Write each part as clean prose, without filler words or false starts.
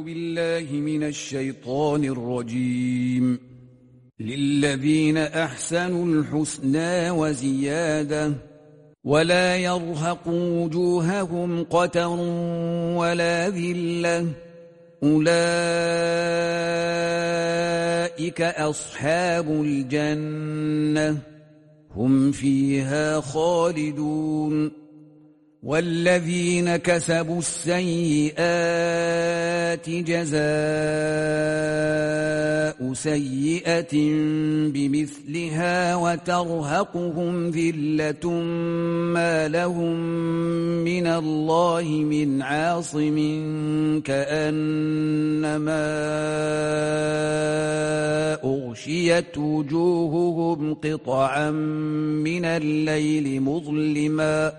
بالله من الشيطان الرجيم. للذين أحسنوا الحسنى وزيادة ولا يرهق وجوههم قتر ولا ذلة أولئك أصحاب الجنة هم فيها خالدون. والذين كسبوا السيئات جزاء سيئة بمثلها وترهقهم ذلة ما لهم من الله من عاصم كأنما أغشيت وجوههم قطعا من الليل مظلما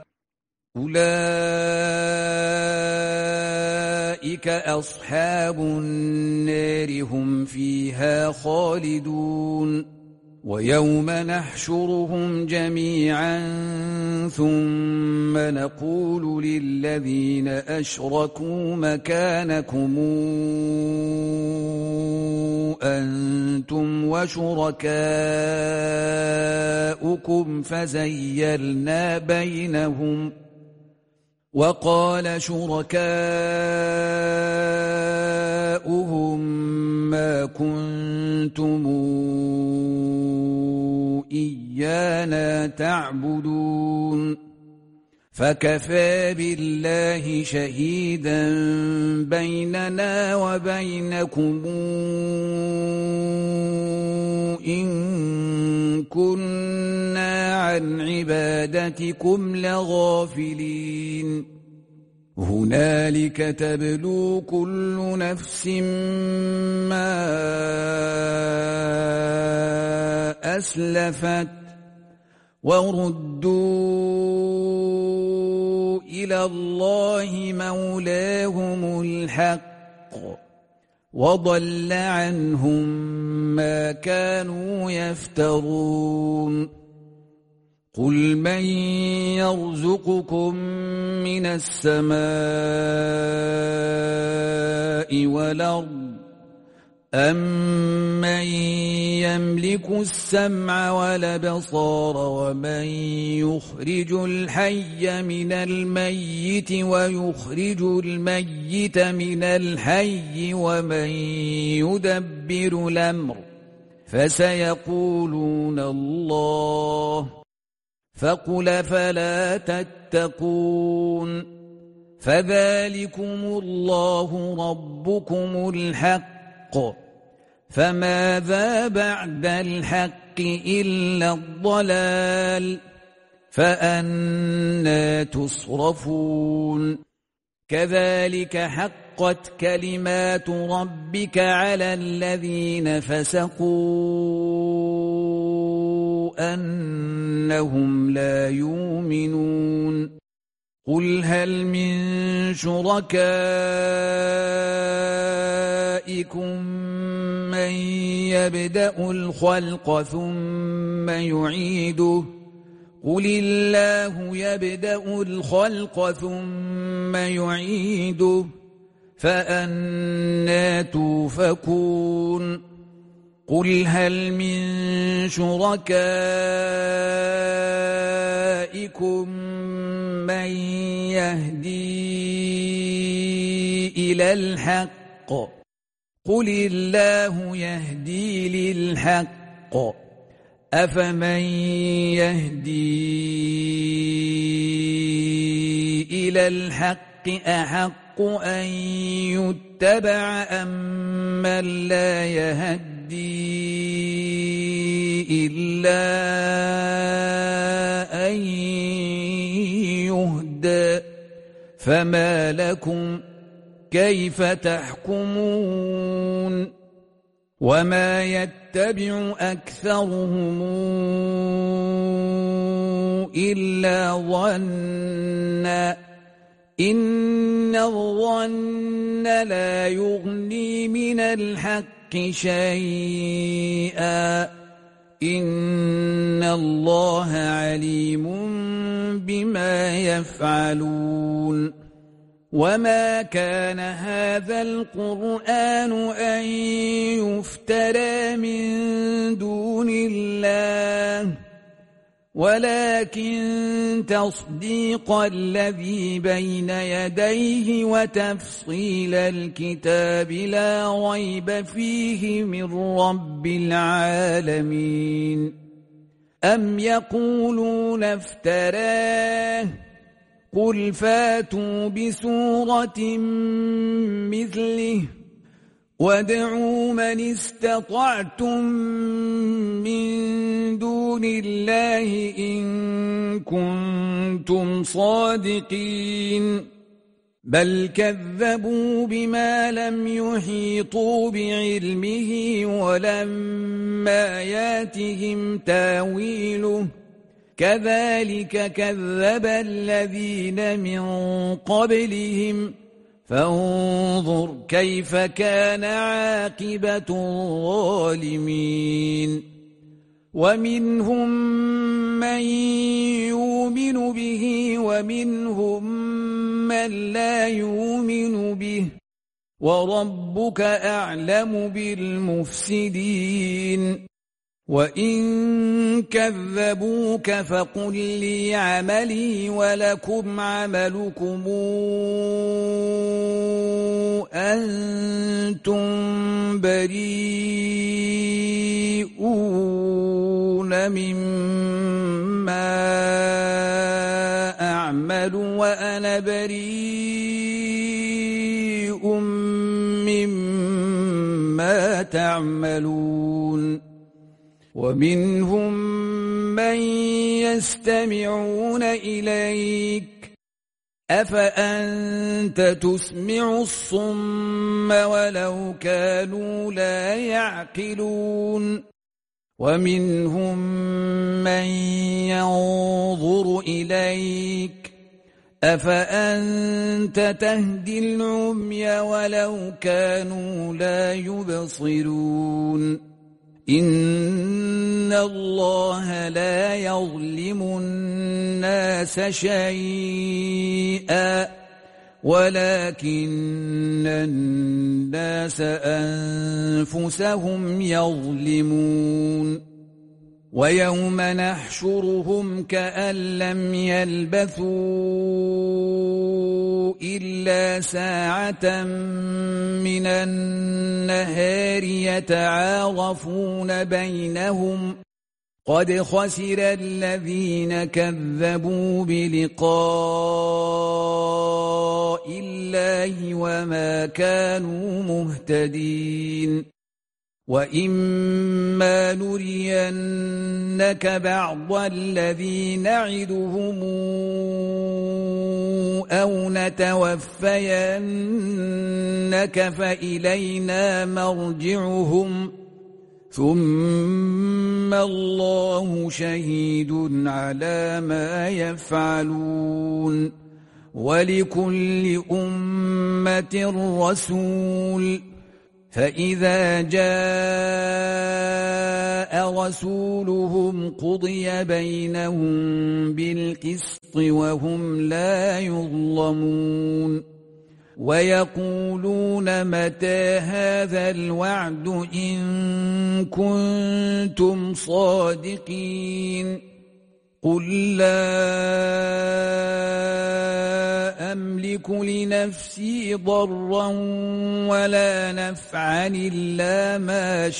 أولئك أصحاب النار هم فيها خالدون. ويوم نحشرهم جميعا ثم نقول للذين أشركوا مكانكم أنتم وشركاؤكم فزيلنا بينهم وقال شركاؤهم ما كنتم إيانا تعبدون فكفى بالله شهيدا بيننا وبينكم إن كنا عن عبادتكم لغافلين. هنالك تبلو كل نفس ما أسلفت وردوا إلى الله مولاهم الحق وضل عنهم ما كانوا يفترون. قل من يرزقكم من السماء والأرض أمن يملك السمع والأبصار ومن يخرج الحي من الميت ويخرج الميت من الحي ومن يدبر الأمر فسيقولون الله فقل فلا تتقون فذلكم الله ربكم الحق فماذا بعد الحق إلا الضلال فأنى تصرفون. كذلك حقت كلمات ربك على الذين فسقوا أنهم لا يؤمنون. قل هل من شركائكم من يبدأ الخلق ثم يعيده قل الله يبدأ الخلق ثم يعيده فأنى توفكون. قل هل من شركائكم من يهدي إلى الحق قل الله يهدي للحق أفمن يهدي إلى الحق أحق أن يتبع أمن لا يهدي إلا أن يهدى فما لكم كيف تحكمون. وما يتبع أكثرهم إلا ظنا إن الظن لا يغني من الحق شيئا إن الله عليم بما يفعلون. وما كان هذا القرآن أن يفترى من دون الله ولكن تصديق الذي بين يديه وتفصيل الكتاب لا ريب فيه من رب العالمين. أم يقولون افتراه قل فاتوا بسورة مثله وادعوا من استطعتم من دون الله إن كنتم صادقين بل كذبوا بما لم يحيطوا بعلمه ولما ياتهم تاويله كذلك كذب الذين من قبلهم فانظر كيف كان عاقبة الظالمين. ومنهم من يؤمن به ومنهم من لا يؤمن به وربك أعلم بالمفسدين. وإن كذبوك فقل لي عملي ولكم عملكم أنتم بريئون مما أعمل وأنا بريء مما تعملون. ومنهم من يستمعون إليك أفأنت تسمع الصم ولو كانوا لا يعقلون. ومنهم من ينظر إليك أفأنت تهدي العمي ولو كانوا لا يبصرون. إن الله لا يظلم الناس شيئا ولكن الناس أنفسهم يظلمون. ويوم نحشرهم كأن لم يلبثوا إلا ساعة من النهار يتعارفون بينهم قد خسر الذين كذبوا بلقاء الله وما كانوا مهتدين. وإما نرينك بعض الذي نعدهم أو نتوفينك فإلينا مرجعهم ثم الله شهيد على ما يفعلون. ولكل أمة رسول فإذا جاء رسولهم قضي بينهم بالقسط وهم لا يظلمون. ويقولون متى هذا الوعد إن كنتم صادقين قل لا أملك لنفسي ضرا ولا نفعا إلا ما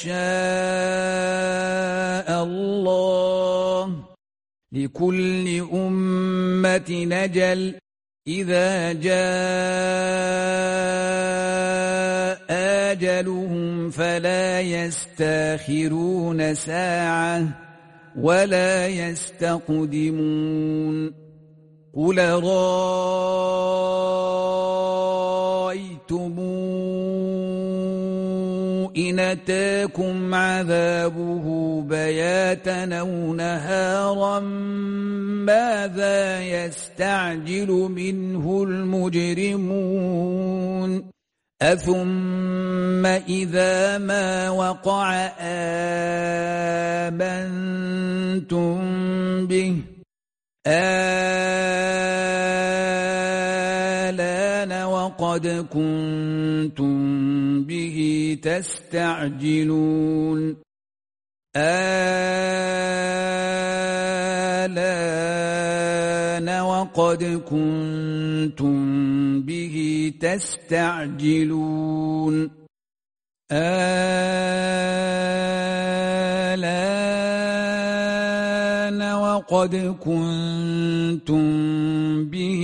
شاء الله لكل أمة أجل إذا جاء أجلهم فلا يستأخرون ساعة ولا يستقدمون. قل رأيتم إن أتاكم عذابه بياتا أو نهارا ماذا يستعجل منه المجرمون أثم إذا ما وقع آمنتم به آلان وقد كنتم به تستعجلون آلان وقد كنتم به تستعجلون آلان وقد كنتم به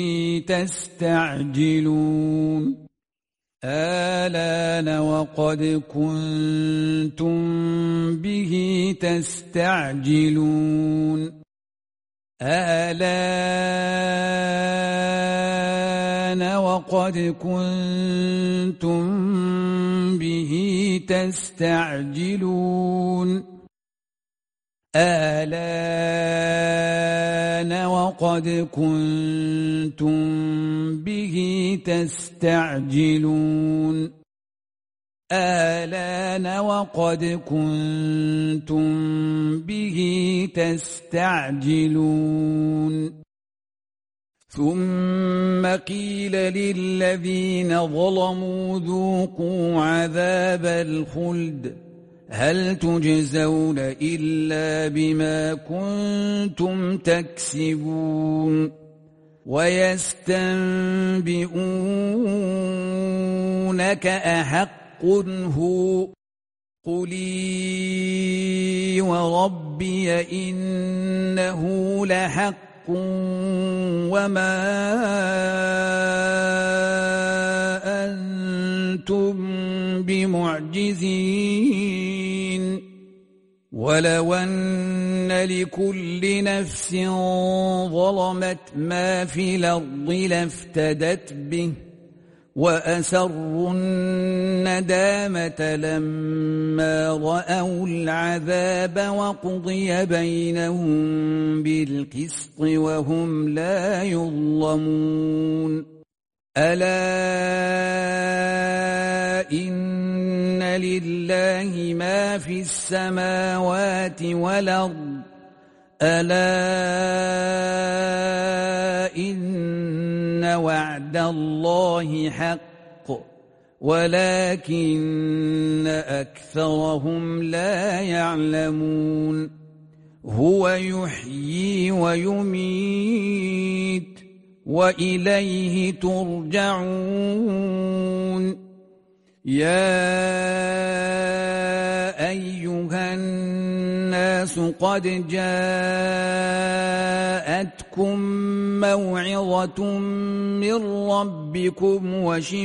تستعجلون آلان وقد كنتم به تستعجلون آلان وقد كنتم به تستعجلون آلان وقد كنتم به تستعجلون آلان وقد كنتم به تستعجلون ثم قيل للذين ظلموا ذوقوا عذاب الخلد هل تجزون إلا بما كنتم تكسبون ويستنبئونك أحق هو قل إي وربي إنه لحق وما أنتم بمعجزين ولو أن لكل نفس ظلمت ما في الأرض لافتدت به وأسروا الندامة لما رأوا العذاب وقضي بينهم بالقسط وهم لا يظلمون ألا إن لله ما في السماوات والأرض ألا إن وعد الله حق ولكن أكثرهم لا يعلمون هو يحيي ويميت وإليه ترجعون يا أيها الناس قد جاءتكم موعظة من ربكم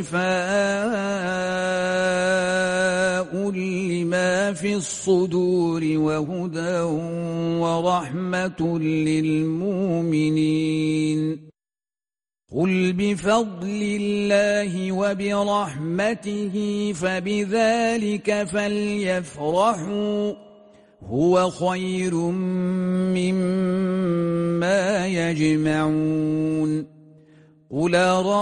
وشفاء لما في الصدور وهدى ورحمة للمؤمنين قل بفضل الله وبرحمته فبذلك فليفرحوا هو خير مما يجمعون قل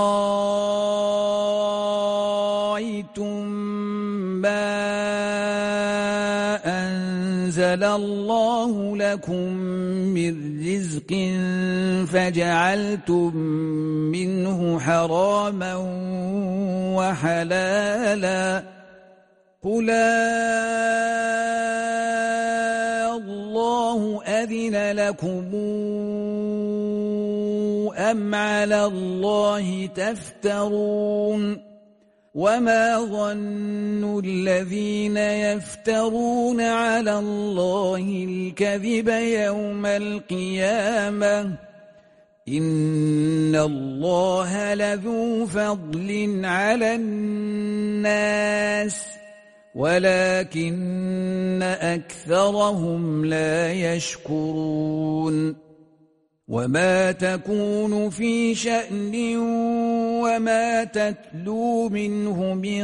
رأيتم ما أنزل الله لكم من رزق فجعلتم منه حراما وحلالا قل الله أذن لكم أم على الله تفترون وما ظن الذين يفترون على الله الكذب يوم القيامة إن الله لذو فضل على الناس ولكن أكثرهم لا يشكرون وما تكون في شأن وما تتلو منه من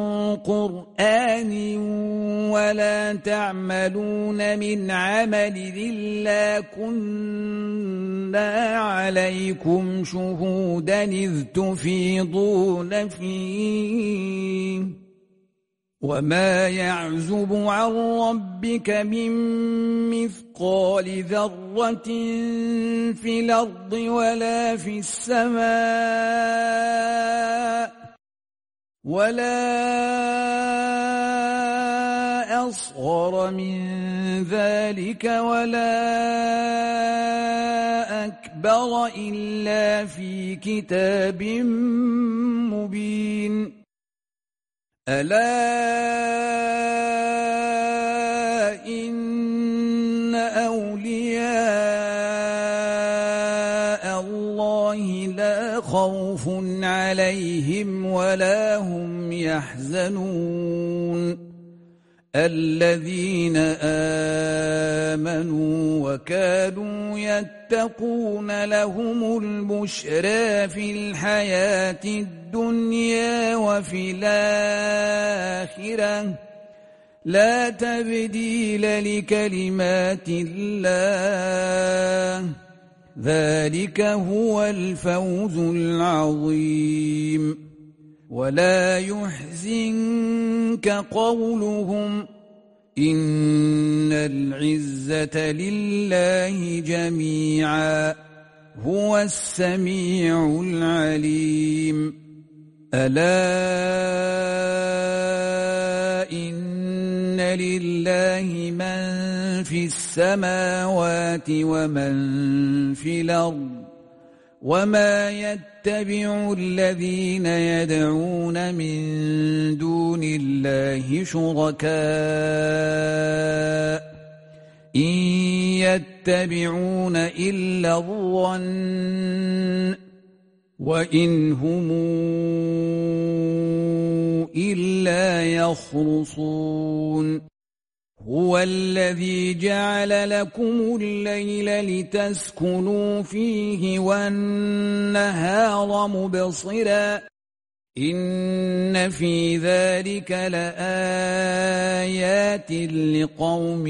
قرآن ولا تعملون من عمل إلا كنا عليكم شهودا إذ تفيضون فيه وما يعزب عن ربك من مثقال ذرة في الأرض ولا في السماء ولا أصغر من ذلك ولا أكبر إلا في كتاب مبين ألا إن أولياء الله لا خوف عليهم ولا هم يحزنون الذين آمنوا وكانوا يتقون لهم البشرى في الحياة الدنيا وفي الآخرة لا تبديل لكلمات الله ذلك هو الفوز العظيم ولا يحزنك قولهم إن العزة لله جميعا هو السميع العليم ألا إن لله من في السماوات ومن في الأرض وما يتبع الذين يدعون من دون الله شركاء إن يتبعون إلا الظن وإن هم إلا يخرصون هو الذي جعل لكم الليل لتسكنوا فيه والنهار مبصرا إن في ذلك لآيات لقوم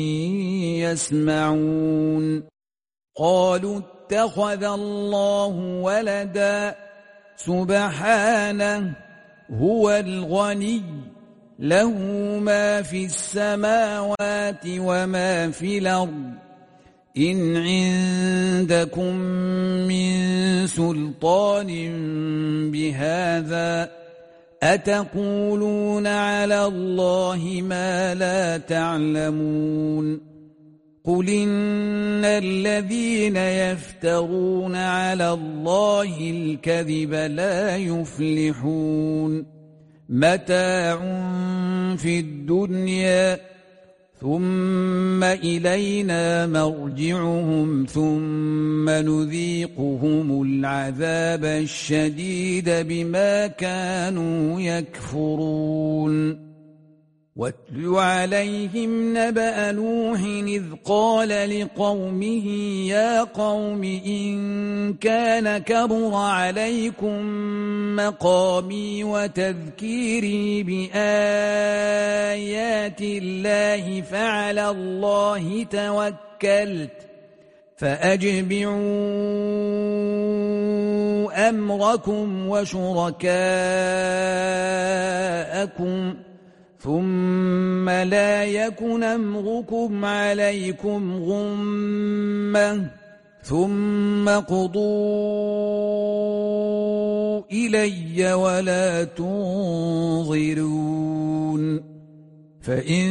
يسمعون قالوا اتخذ الله ولدا سبحانه هو الغني له ما في السماوات وما في الأرض إن عندكم من سلطان بهذا أتقولون على الله ما لا تعلمون قل إن الذين يفترون على الله الكذب لا يفلحون متاع في الدنيا ثم إلينا مرجعهم ثم نذيقهم العذاب الشديد بما كانوا يكفرون واتل عليهم نبأ نوح إذ قال لقومه يا قوم إن كان كبر عليكم مقامي وتذكيري بآيات الله فعلى الله توكلت فأجمعوا أمركم وشركاءكم ثم لا يكن أمركم عليكم غمة ثم قضوا إلي ولا تنظرون فإن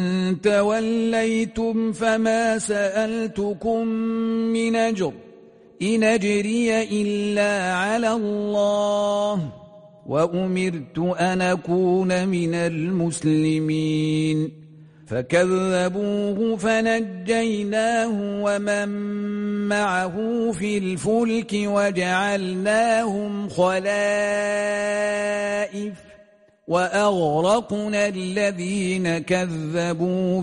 توليتم فما سألتكم من أجر إن أجري إلا على الله وأمرت أن أكون من المسلمين فكذبوه فنجيناه ومن معه في الفلك وجعلناهم خلائف وأغرقنا الذين كذبوا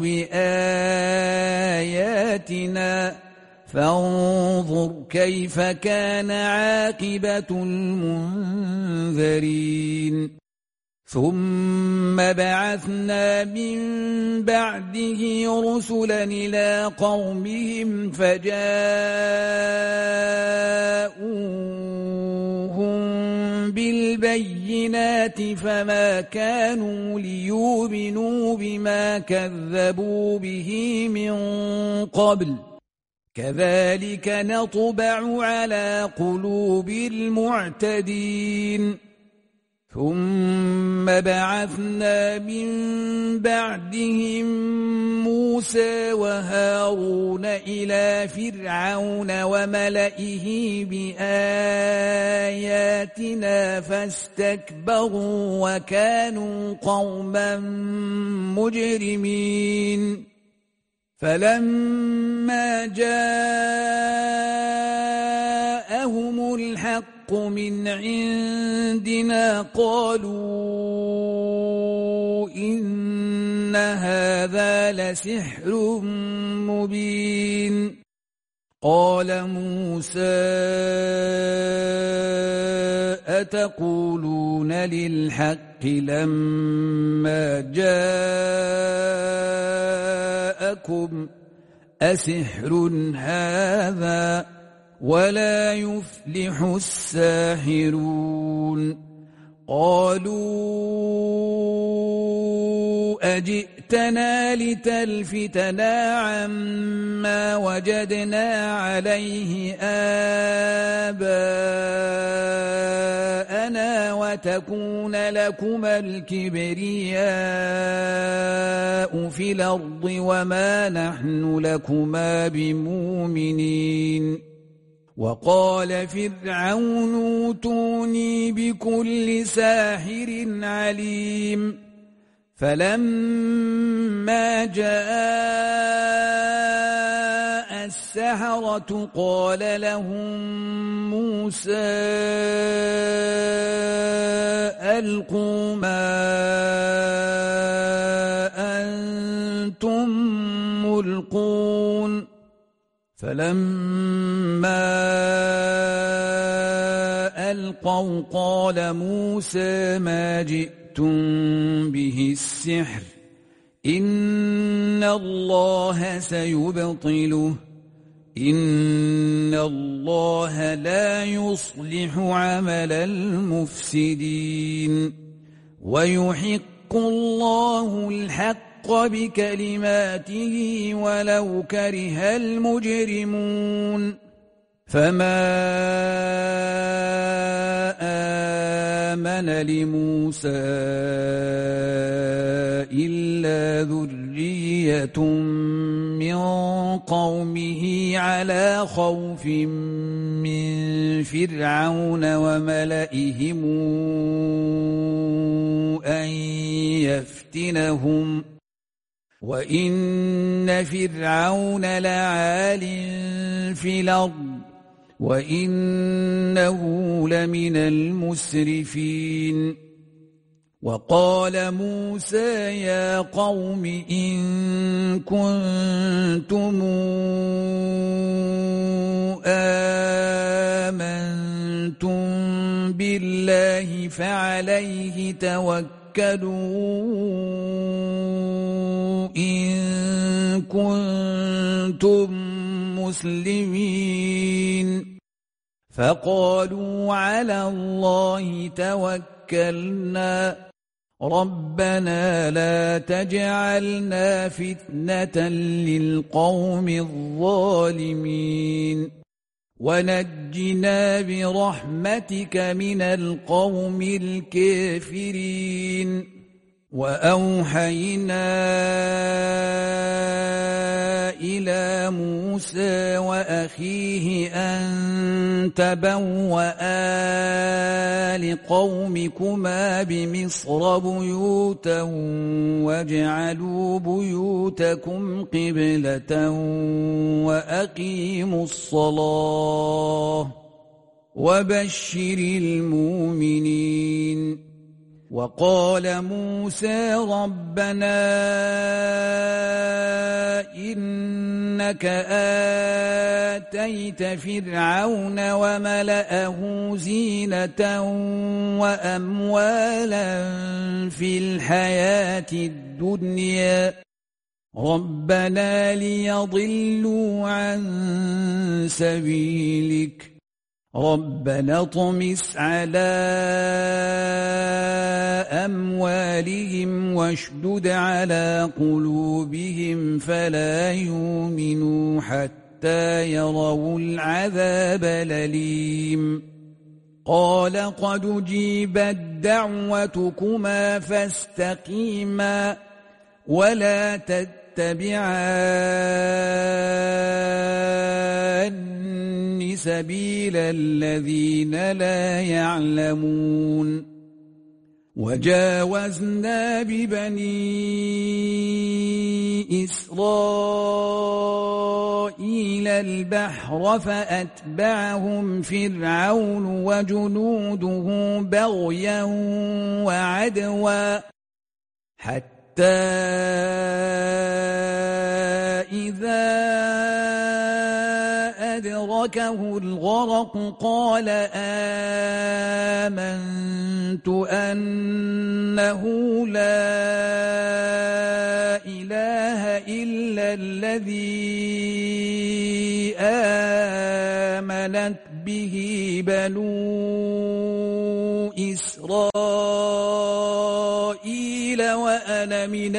بآياتنا فانظر كيف كان عاقبة المنذرين ثم بعثنا من بعده رسلا إلى قومهم فجاءوهم بالبينات فما كانوا ليؤمنوا بما كذبوا به من قبل كذلك نطبع على قلوب المعتدين ثم بعثنا من بعدهم موسى وهارون إلى فرعون وملئه بآياتنا فاستكبروا وكانوا قوما مجرمين فلما جاءهم الحق من عندنا قالوا إن هذا لسحر مبين قال موسى أتقولون للحق لما جاءكم أسحر هذا ولا يفلح الساحرون قالوا أجئتنا لتلفتنا عما وجدنا عليه آباءنا وتكون لكما الكبرياء في الأرض وما نحن لكما بمؤمنين وقال فرعون اوتوني بكل ساحر عليم فلما جاء السحرة قال لهم موسى ألقوا ما أنتم ملقون فلما ألقوا قال موسى ما جئتم به السحر إن الله سيبطله إن الله لا يصلح عمل المفسدين ويحق الله الحق بكلماته ولو كره المجرمون فما آمن لموسى إلا ذرية من قومه على خوف من فرعون وملئهم أن يفتنهم وإن فرعون لعال في الأرض وإنه لمن المسرفين وقال موسى يا قوم إن كنتم آمنتم بالله فعليه توكلوا إن كنتم مسلمين فقالوا على الله توكلنا ربنا لا تجعلنا فتنة للقوم الظالمين ونجنا برحمتك من القوم الكافرين وأوحينا إلى موسى وأخيه أن تبوأ لقومكما بمصر بيوتا واجعلوا بيوتكم قبلة وأقيموا الصلاة وبشر المؤمنين وقال موسى ربنا إنك آتيت فرعون وملأه زينة وأموالا في الحياة الدنيا ربنا ليضلوا عن سبيلك ربنا اطمس على أموالهم واشدد على قلوبهم فلا يؤمنوا حتى يروا العذاب الأليم قال قد أجيبت دعوتكما فاستقيما ولا تتبعان سبيل الذين لا يعلمون وجاوزنا ببني إسرائيل البحر فأتبعهم فرعون وجنوده بغيا وعدوا حتى إذا أدركه الغرق قال آمنت أنه لا إله إلا الذي آمنت به بنو إسرائيل وأنا من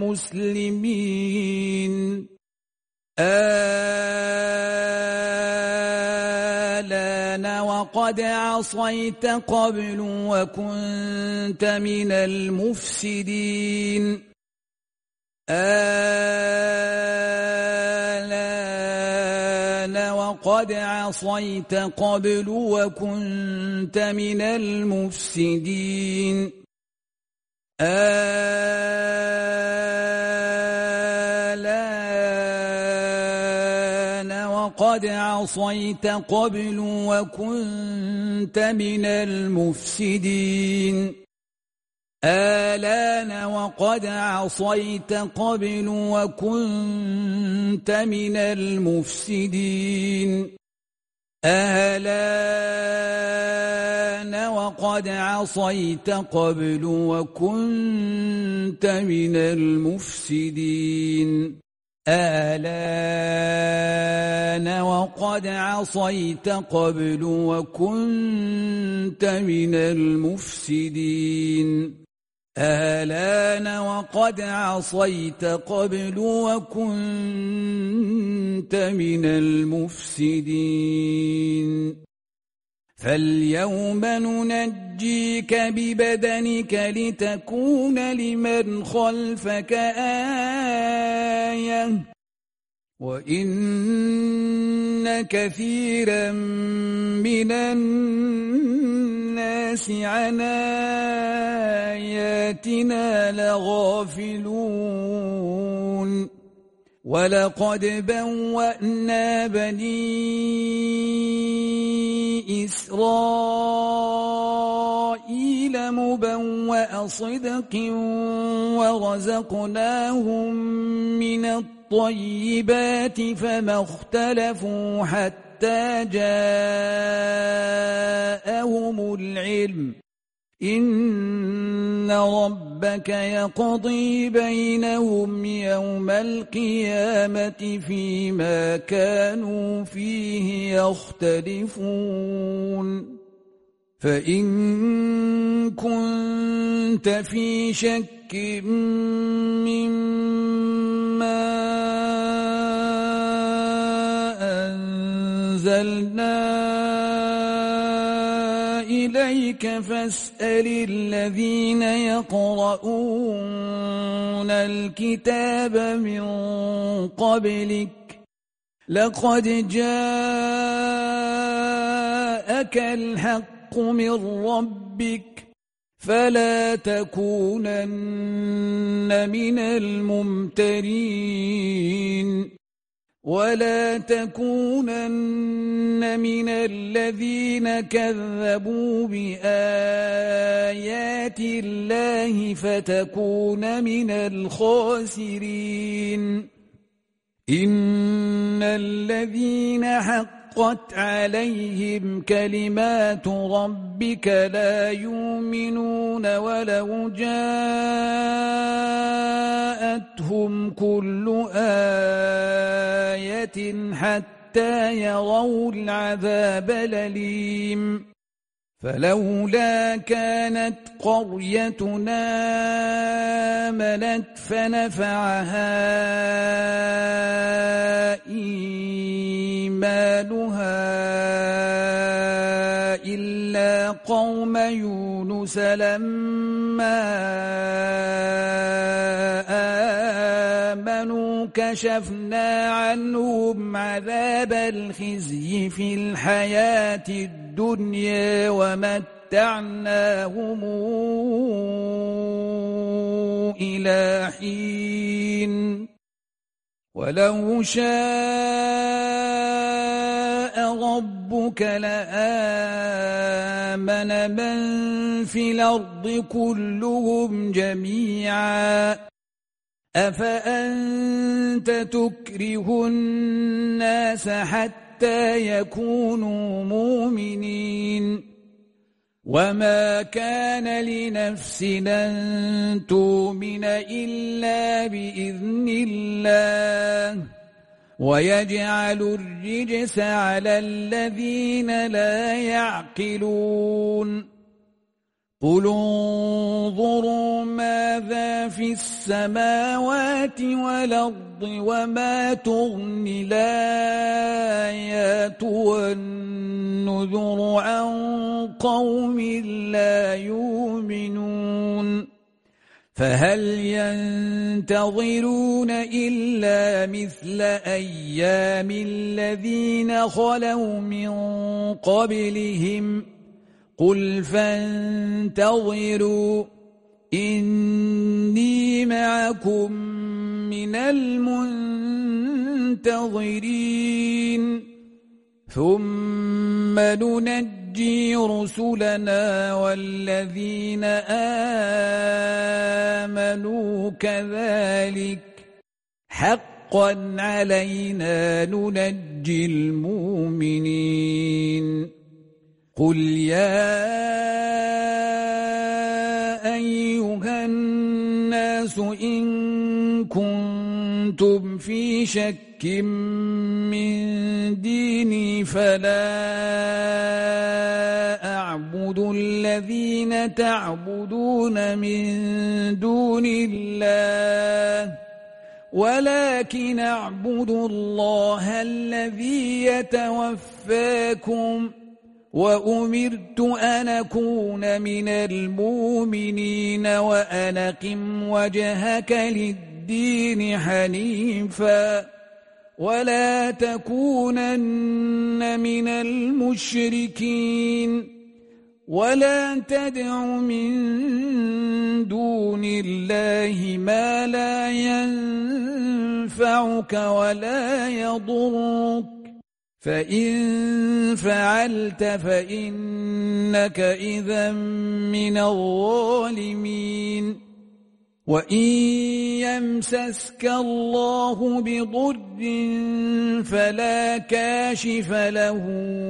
المسلمين الآن وقد عصيت قبل وكنت من المفسدين الآن وقد عصيت قبل وكنت من المفسدين قد عصيت قبل وكنت من المفسدين الآن وقد عصيت قبل وكنت من المفسدين الآن وقد عصيت قبل وكنت من المفسدين الآن وقد عصيت قبل وكنت من المفسدين الآن وقد عصيت قبل وكنت من المفسدين فاليوم ننجيك ببدنك لتكون لمن خلفك آية وإن كثيرا من الناس عن آياتنا لغافلون ولقد بوأنا بني إسرائيل مبوأ صدق ورزقناهم من الطيبات فما اختلفوا حتى جاءهم العلم إن ربك يقضي بينهم يوم القيامة فيما كانوا فيه يختلفون فإن كنت في شك مما أنزلنا إليك فاسأل الذين يقرؤون الكتاب من قبلك لقد جاءك الحق من ربك فلا تكونن من الممترين ولا تكونن من الذين كذبوا بآيات الله فتكون من الخاسرين إن الذين حقت عليهم كلمات ربك لا يؤمنون ولو جاءتهم كل آية حتى يروا العذاب الأليم فلولا كانت قريتنا آمنت فنفعها إيمانها إلا قوم يونس لما آمنوا كشفنا عنهم عذاب الخزي في الحياة الدنيا ومتعناهم إلى حين ولو شاء ربك لآمن من في الأرض كلهم جميعا أفأنت تكره الناس حتى يكونوا مؤمنين وما كان لنفس أن تؤمن إلا بإذن الله ويجعل الرجس على الذين لا يعقلون قل انظروا ماذا في السماوات والأرض وما تغني الآيات والنذر عن قوم لا يؤمنون فهل ينتظرون إلا مثل أيام الذين خلوا من قبلهم قل فانتظروا إني معكم من المنتظرين ثم ننجي رسلنا والذين آمنوا كذلك حقا علينا ننجي المؤمنين قل يا أيها الناس إن كنتم في شك من ديني فلا أعبد الذين تعبدون من دون الله ولكن أعبد الله الذي يتوفاكم وأمرت أن أكون من المؤمنين وأن أقم وجهك للدين حنيفا ولا تكونن من المشركين ولا تدع من دون الله ما لا ينفعك ولا يضرك فإن فعلت فإنك إذا من الظالمين وإن يمسسك الله بضر فلا كاشف له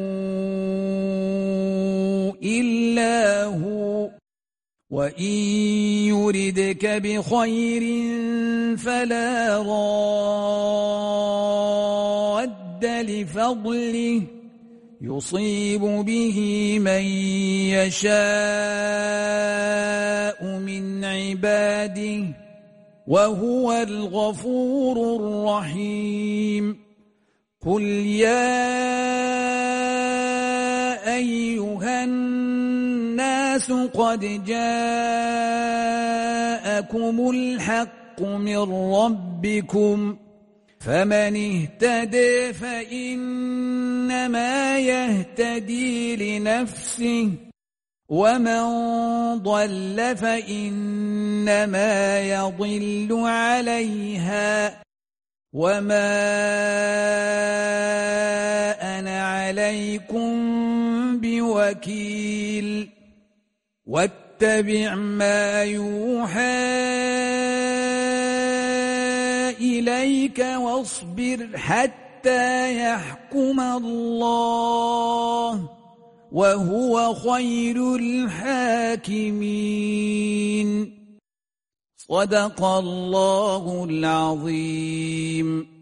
إلا هو وإن يردك بخير فلا راد لفضله يصيب به من يشاء من عباده وهو الغفور الرحيم قل يا أيها الناس قد جاءكم الحق من ربكم فمن اهتدى فإنما يهتدي لنفسه ومن ضل فإنما يضل عليها وما أنا عليكم بوكيل واتبع ما يوحى إليك واصبر حتى يحكم الله وهو خير الحاكمين صدق الله العظيم.